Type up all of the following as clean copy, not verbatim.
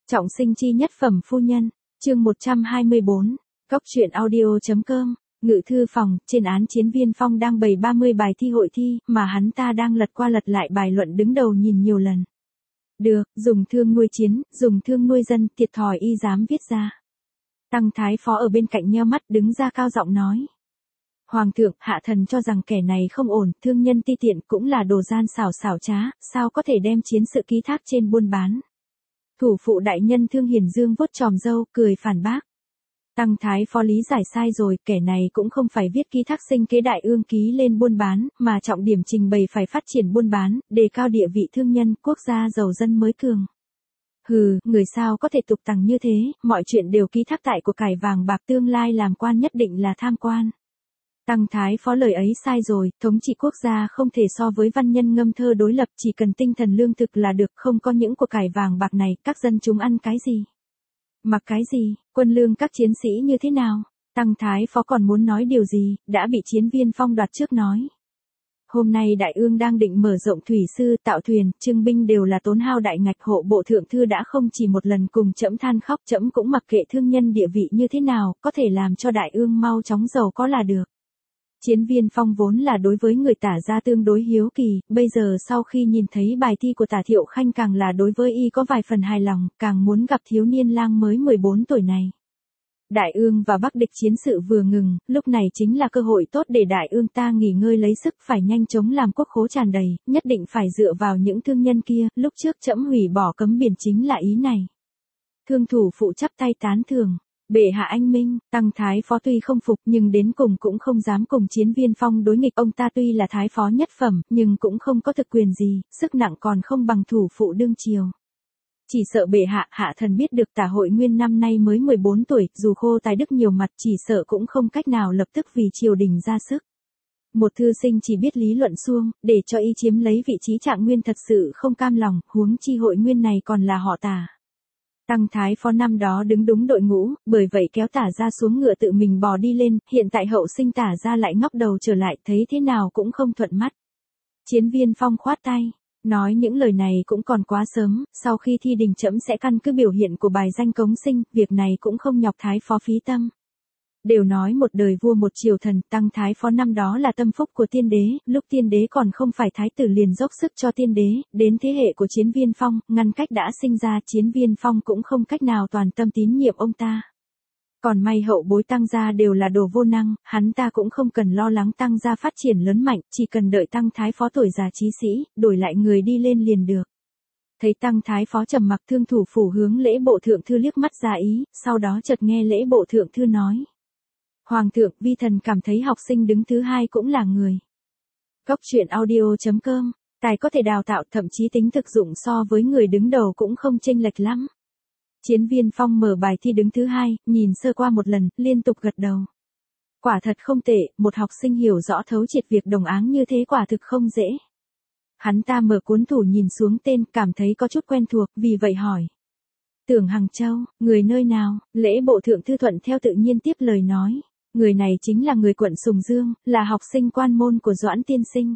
Trọng sinh chi nhất phẩm phu nhân, chương 124, Cốc truyện audio.com, ngự thư phòng, trên án Chiến Viên Phong đang bày 30 bài thi hội thi, mà hắn ta đang lật qua lật lại bài luận đứng đầu nhìn nhiều lần. Được, dùng thương nuôi chiến, dùng thương nuôi dân, thiệt thòi y dám viết ra. Tăng Thái Phó ở bên cạnh nheo mắt đứng ra cao giọng nói. Hoàng thượng, hạ thần cho rằng kẻ này không ổn, thương nhân ti tiện cũng là đồ gian xảo trá, sao có thể đem chiến sự ký thác trên buôn bán. Thủ phụ đại nhân Thương Hiền Dương vuốt chòm râu, cười phản bác. Tăng Thái Phó lý giải sai rồi, kẻ này cũng không phải viết ký thác sinh kế đại ương ký lên buôn bán, mà trọng điểm trình bày phải phát triển buôn bán, đề cao địa vị thương nhân, quốc gia giàu dân mới cường. Hừ, người sao có thể tục tằng như thế, mọi chuyện đều ký thác tại của cải vàng bạc, tương lai làm quan nhất định là tham quan. Tăng Thái Phó lời ấy sai rồi, thống trị quốc gia không thể so với văn nhân ngâm thơ đối lập, chỉ cần tinh thần lương thực là được, không có những của cải vàng bạc này, các dân chúng ăn cái gì? Mặc cái gì, quân lương các chiến sĩ như thế nào? Tăng Thái Phó còn muốn nói điều gì, đã bị Chiến Viên Phong đoạt trước nói. Hôm nay đại ương đang định mở rộng thủy sư, tạo thuyền, trưng binh đều là tốn hao đại ngạch, hộ bộ thượng thư đã không chỉ một lần cùng trẫm than khóc, trẫm cũng mặc kệ thương nhân địa vị như thế nào, có thể làm cho đại ương mau chóng giàu có là được. Chiến Viên Phong vốn là đối với người Tả gia tương đối hiếu kỳ, bây giờ sau khi nhìn thấy bài thi của Tả Thiệu Khanh càng là đối với y có vài phần hài lòng, càng muốn gặp thiếu niên lang mới 14 tuổi này. Đại ương và Bắc địch chiến sự vừa ngừng, lúc này chính là cơ hội tốt để đại ương ta nghỉ ngơi lấy sức, phải nhanh chóng làm quốc khố tràn đầy, nhất định phải dựa vào những thương nhân kia, lúc trước trẫm hủy bỏ cấm biển chính là ý này. Thương thủ phụ chắp tay tán thưởng. Bệ hạ anh minh, Tăng Thái Phó tuy không phục nhưng đến cùng cũng không dám cùng Chiến Viên Phong đối nghịch, ông ta tuy là Thái Phó nhất phẩm, nhưng cũng không có thực quyền gì, sức nặng còn không bằng thủ phụ đương triều. Chỉ sợ bệ hạ thần biết được Tả Hội Nguyên năm nay mới 14 tuổi, dù khô tài đức nhiều mặt chỉ sợ cũng không cách nào lập tức vì triều đình ra sức. Một thư sinh chỉ biết lý luận suông, để cho y chiếm lấy vị trí trạng nguyên thật sự không cam lòng, huống chi Hội Nguyên này còn là họ Tả. Tăng Thái Phó năm đó đứng đúng đội ngũ, bởi vậy kéo Tả gia xuống ngựa tự mình bò đi lên, hiện tại hậu sinh Tả gia lại ngóc đầu trở lại, thấy thế nào cũng không thuận mắt. Chiến Viên Phong khoát tay, nói những lời này cũng còn quá sớm, sau khi thi đình trẫm sẽ căn cứ biểu hiện của bài danh cống sinh, việc này cũng không nhọc Thái Phó phí tâm. Đều nói một đời vua một triều thần, Tăng Thái Phó năm đó là tâm phúc của tiên đế, lúc tiên đế còn không phải thái tử liền dốc sức cho tiên đế, đến thế hệ của Chiến Viên Phong, ngăn cách đã sinh ra, Chiến Viên Phong cũng không cách nào toàn tâm tín nhiệm ông ta. Còn may hậu bối Tăng gia đều là đồ vô năng, hắn ta cũng không cần lo lắng Tăng gia phát triển lớn mạnh, chỉ cần đợi Tăng Thái Phó tuổi già trí sĩ, đổi lại người đi lên liền được. Thấy Tăng Thái Phó trầm mặc, thương thủ phủ hướng lễ bộ thượng thư liếc mắt ra ý, sau đó chợt nghe lễ bộ thượng thư nói. Hoàng thượng, vi thần cảm thấy học sinh đứng thứ hai cũng là người. Cốc truyện audio.com, tài có thể đào tạo, thậm chí tính thực dụng so với người đứng đầu cũng không chênh lệch lắm. Chiến Viên Phong mở bài thi đứng thứ hai, nhìn sơ qua một lần, liên tục gật đầu. Quả thật không tệ, một học sinh hiểu rõ thấu triệt việc đồng áng như thế quả thực không dễ. Hắn ta mở cuốn thủ nhìn xuống tên, cảm thấy có chút quen thuộc, vì vậy hỏi. Tưởng Hằng Châu, người nơi nào? Lễ bộ thượng thư thuận theo tự nhiên tiếp lời nói. Người này chính là người quận Sùng Dương, là học sinh quan môn của Doãn tiên sinh.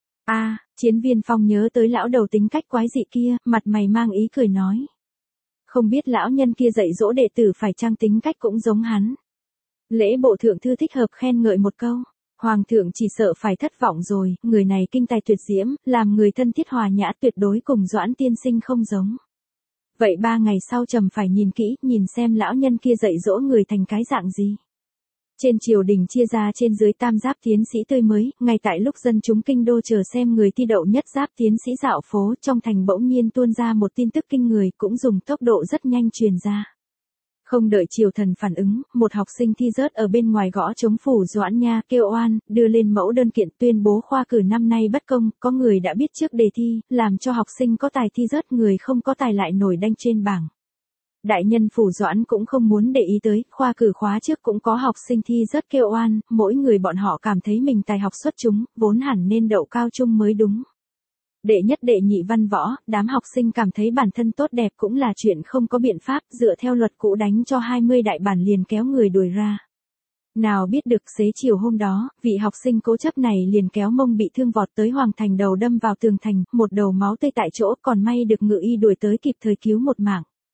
Chiến Viên Phong nhớ tới lão đầu tính cách quái dị kia, mặt mày mang ý cười nói. Không biết lão nhân kia dạy dỗ đệ tử phải chăng tính cách cũng giống hắn. Lễ bộ thượng thư thích hợp khen ngợi một câu. Hoàng thượng chỉ sợ phải thất vọng rồi, người này kinh tài tuyệt diễm, làm người thân thiết hòa nhã, tuyệt đối cùng Doãn tiên sinh không giống. Vậy 3 ngày sau trầm phải nhìn kỹ, nhìn xem lão nhân kia dạy dỗ người thành cái dạng gì. Trên triều đình chia ra trên dưới tam giáp tiến sĩ tươi mới, ngay tại lúc dân chúng kinh đô chờ xem người thi đậu nhất giáp tiến sĩ dạo phố, trong thành bỗng nhiên tuôn ra một tin tức kinh người, cũng dùng tốc độ rất nhanh truyền ra. Không đợi triều thần phản ứng, một học sinh thi rớt ở bên ngoài gõ trống phủ Doãn Nha, kêu oan, đưa lên mẫu đơn kiện tuyên bố khoa cử năm nay bất công, có người đã biết trước đề thi, làm cho học sinh có tài thi rớt, người không có tài lại nổi đanh trên bảng. Đại nhân phủ Doãn cũng không muốn để ý tới, khoa cử khóa trước cũng có học sinh thi rớt kêu oan, mỗi người bọn họ cảm thấy mình tài học xuất chúng, vốn hẳn nên đậu cao trung mới đúng. Đệ nhất đệ nhị văn võ, đám học sinh cảm thấy bản thân tốt đẹp cũng là chuyện không có biện pháp, dựa theo luật cũ đánh cho 20 đại bản liền kéo người đuổi ra. Nào biết được xế chiều hôm đó, vị học sinh cố chấp này liền kéo mông bị thương vọt tới Hoàng Thành, đầu đâm vào tường thành, một đầu máu tươi tại chỗ, còn may được ngự y đuổi tới kịp thời cứu một mạng.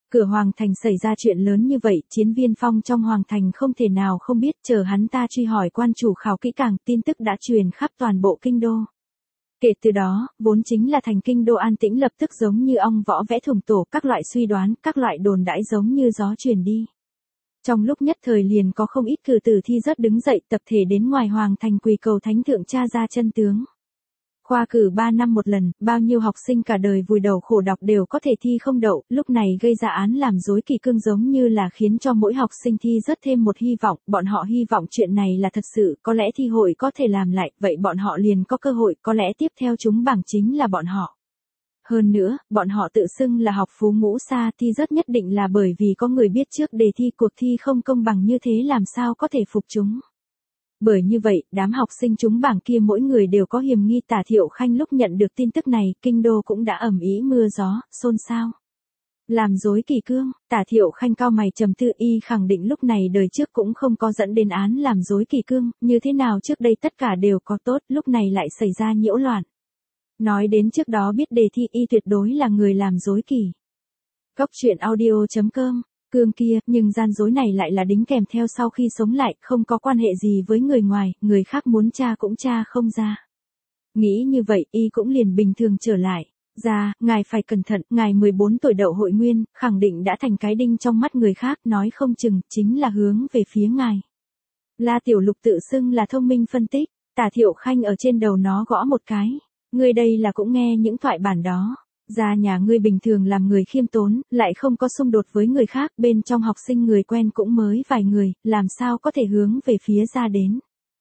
Cửa Hoàng Thành xảy ra chuyện lớn như vậy, Chiến Viên Phong trong Hoàng Thành không thể nào không biết, chờ hắn ta truy hỏi quan chủ khảo kỹ càng, tin tức đã truyền khắp toàn bộ kinh đô. Kể từ đó, vốn chính là thành kinh đô an tĩnh lập tức giống như ong võ vẽ thủng tổ, các loại suy đoán, các loại đồn đãi giống như gió truyền đi. Trong lúc nhất thời liền có không ít cử tử thi rớt đứng dậy tập thể đến ngoài Hoàng Thành quỳ cầu thánh thượng tra ra chân tướng. Khoa cử 3 năm một lần, bao nhiêu học sinh cả đời vùi đầu khổ đọc đều có thể thi không đậu, lúc này gây ra án làm dối kỳ cương giống như là khiến cho mỗi học sinh thi rớt thêm một hy vọng, bọn họ hy vọng chuyện này là thật sự, có lẽ thi hội có thể làm lại, vậy bọn họ liền có cơ hội, có lẽ tiếp theo chúng bảng chính là bọn họ. Hơn nữa, bọn họ tự xưng là học phú ngũ xa, thi rớt nhất định là bởi vì có người biết trước đề thi, cuộc thi không công bằng như thế làm sao có thể phục chúng. Bởi như vậy, đám học sinh trúng bảng kia mỗi người đều có hiềm nghi. Tả Thiệu Khanh lúc nhận được tin tức này, kinh đô cũng đã ầm ĩ mưa gió, xôn xao. Làm dối kỷ cương, Tả Thiệu Khanh cau mày trầm tư, y khẳng định lúc này đời trước cũng không có dẫn đến án làm dối kỷ cương, như thế nào trước đây tất cả đều có tốt, lúc này lại xảy ra nhiễu loạn. Nói đến trước đó biết đề thi, y tuyệt đối là người làm dối kỷ. Góc truyện audio.com Cương kia, nhưng gian dối này lại là đính kèm theo sau khi sống lại, không có quan hệ gì với người ngoài, người khác muốn tra cũng tra không ra. Nghĩ như vậy, y cũng liền bình thường trở lại. Ra, ngài phải cẩn thận, ngài 14 tuổi đậu hội nguyên, khẳng định đã thành cái đinh trong mắt người khác, nói không chừng, chính là hướng về phía ngài. La Tiểu Lục tự xưng là thông minh phân tích, Tả Thiệu Khanh ở trên đầu nó gõ một cái. Ngươi đây là cũng nghe những thoại bản đó. Ra nhà ngươi bình thường làm người khiêm tốn, lại không có xung đột với người khác, bên trong học sinh người quen cũng mới vài người, làm sao có thể hướng về phía ra đến.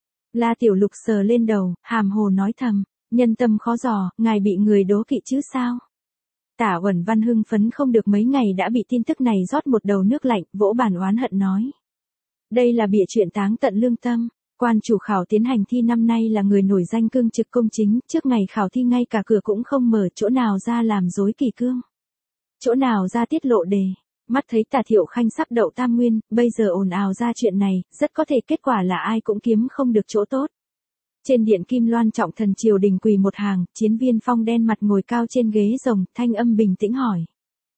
La Tiểu Lục sờ lên đầu, hàm hồ nói thầm, nhân tâm khó dò, ngài bị người đố kỵ chứ sao. Tả Uẩn Văn hưng phấn không được mấy ngày đã bị tin tức này rót một đầu nước lạnh, vỗ bàn oán hận nói. Đây là bịa chuyện táng tận lương tâm. Quan chủ khảo tiến hành thi năm nay là người nổi danh cương trực công chính, trước ngày khảo thi ngay cả cửa cũng không mở, chỗ nào ra làm dối kỷ cương. Chỗ nào ra tiết lộ đề. Mắt thấy Tả Thiệu Khanh sắp đậu tam nguyên, bây giờ ồn ào ra chuyện này, rất có thể kết quả là ai cũng kiếm không được chỗ tốt. Trên điện kim loan trọng thần triều đình quỳ một hàng, Chiến Viên Phong đen mặt ngồi cao trên ghế rồng, thanh âm bình tĩnh hỏi.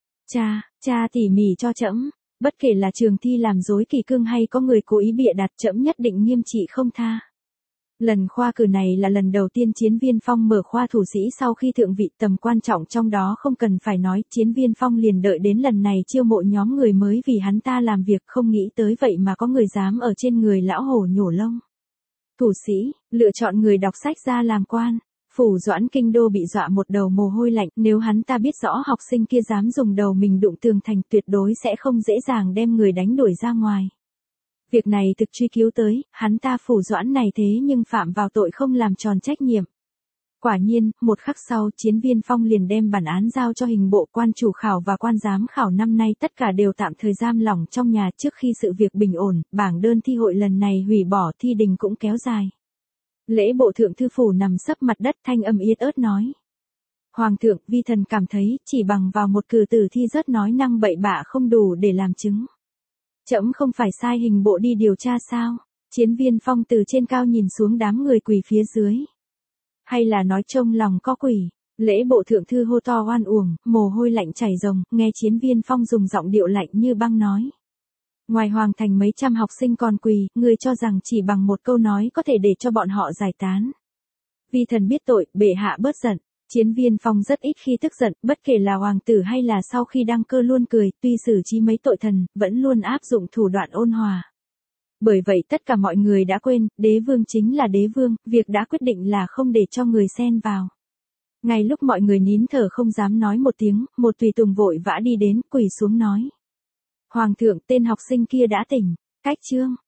Cha tỉ mỉ cho trẫm. Bất kể là trường thi làm dối kỷ cương hay có người cố ý bịa đặt, trẫm nhất định nghiêm trị không tha. Lần khoa cử này là lần đầu tiên Chiến Viên Phong mở khoa thủ sĩ sau khi thượng vị, tầm quan trọng trong đó không cần phải nói, Chiến Viên Phong liền đợi đến lần này chiêu mộ nhóm người mới vì hắn ta làm việc, không nghĩ tới vậy mà có người dám ở trên người lão hổ nhổ lông. Thủ sĩ, lựa chọn người đọc sách ra làm quan. Phủ Doãn kinh đô bị dọa một đầu mồ hôi lạnh, nếu hắn ta biết rõ học sinh kia dám dùng đầu mình đụng tường thành, tuyệt đối sẽ không dễ dàng đem người đánh đuổi ra ngoài. Việc này thực truy cứu tới, hắn ta Phủ Doãn này thế nhưng phạm vào tội không làm tròn trách nhiệm. Quả nhiên, một khắc sau, Chiến Viên Phong liền đem bản án giao cho hình bộ, quan chủ khảo và quan giám khảo năm nay tất cả đều tạm thời giam lỏng trong nhà. Trước khi sự việc bình ổn, bảng đơn thi hội lần này hủy bỏ, thi đình cũng kéo dài. Lễ bộ thượng thư phủ nằm sấp mặt đất, thanh âm yết ớt nói. Hoàng thượng, vi thần cảm thấy, chỉ bằng vào một cử tử thi rớt nói năng bậy bạ không đủ để làm chứng. Trẫm không phải sai hình bộ đi điều tra sao? Chiến Viên Phong từ trên cao nhìn xuống đám người quỳ phía dưới. Hay là nói trông lòng có quỷ? Lễ bộ thượng thư hô to oan uổng, mồ hôi lạnh chảy ròng, nghe Chiến Viên Phong dùng giọng điệu lạnh như băng nói. Ngoài Hoàng Thành mấy trăm học sinh còn quỳ, người cho rằng chỉ bằng một câu nói có thể để cho bọn họ giải tán. Vi thần biết tội, bệ hạ bớt giận. Chiến Viên Phong rất ít khi tức giận, bất kể là hoàng tử hay là sau khi đăng cơ luôn cười, tuy xử trí mấy tội thần, vẫn luôn áp dụng thủ đoạn ôn hòa. Bởi vậy tất cả mọi người đã quên, đế vương chính là đế vương, việc đã quyết định là không để cho người xen vào. Ngay lúc mọi người nín thở không dám nói một tiếng, một tùy tùng vội vã đi đến, quỳ xuống nói. Hoàng thượng, tên học sinh kia đã tỉnh, cách chương.